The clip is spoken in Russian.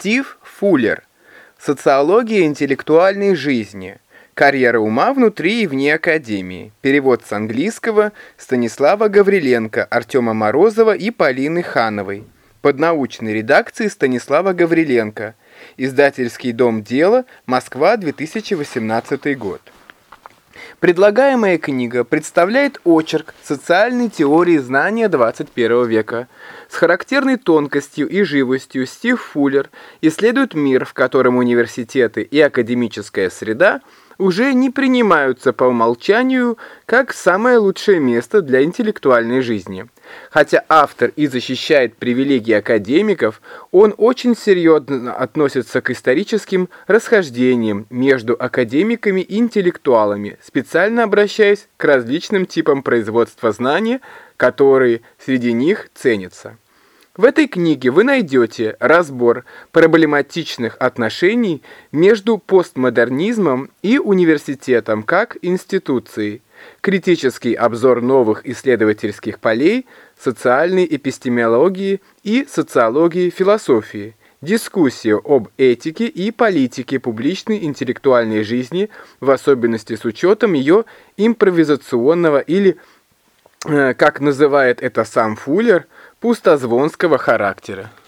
Стив Фуллер. Социология интеллектуальной жизни. Карьера ума внутри и вне академии. Перевод с английского Станислава Гавриленко, Артема Морозова и Полины Хановой. Под научной редакцией Станислава Гавриленко. Издательский дом «Дело», Москва, 2018 год. Предлагаемая книга представляет очерк социальной теории знания 21 века. С характерной тонкостью и живостью Стив Фуллер исследует мир, в котором университеты и академическая среда уже не принимаются по умолчанию как самое лучшее место для интеллектуальной жизни. Хотя автор и защищает привилегии академиков, он очень серьезно относится к историческим расхождениям между академиками и интеллектуалами, специально обращаясь к различным типам производства знания, которые среди них ценятся. В этой книге вы найдете разбор проблематичных отношений между постмодернизмом и университетом как институцией, критический обзор новых исследовательских полей социальной эпистемологии и социологии философии, дискуссию об этике и политике публичной интеллектуальной жизни, в особенности с учетом ее импровизационного или, как называет это сам Фуллер, пустозвонского характера.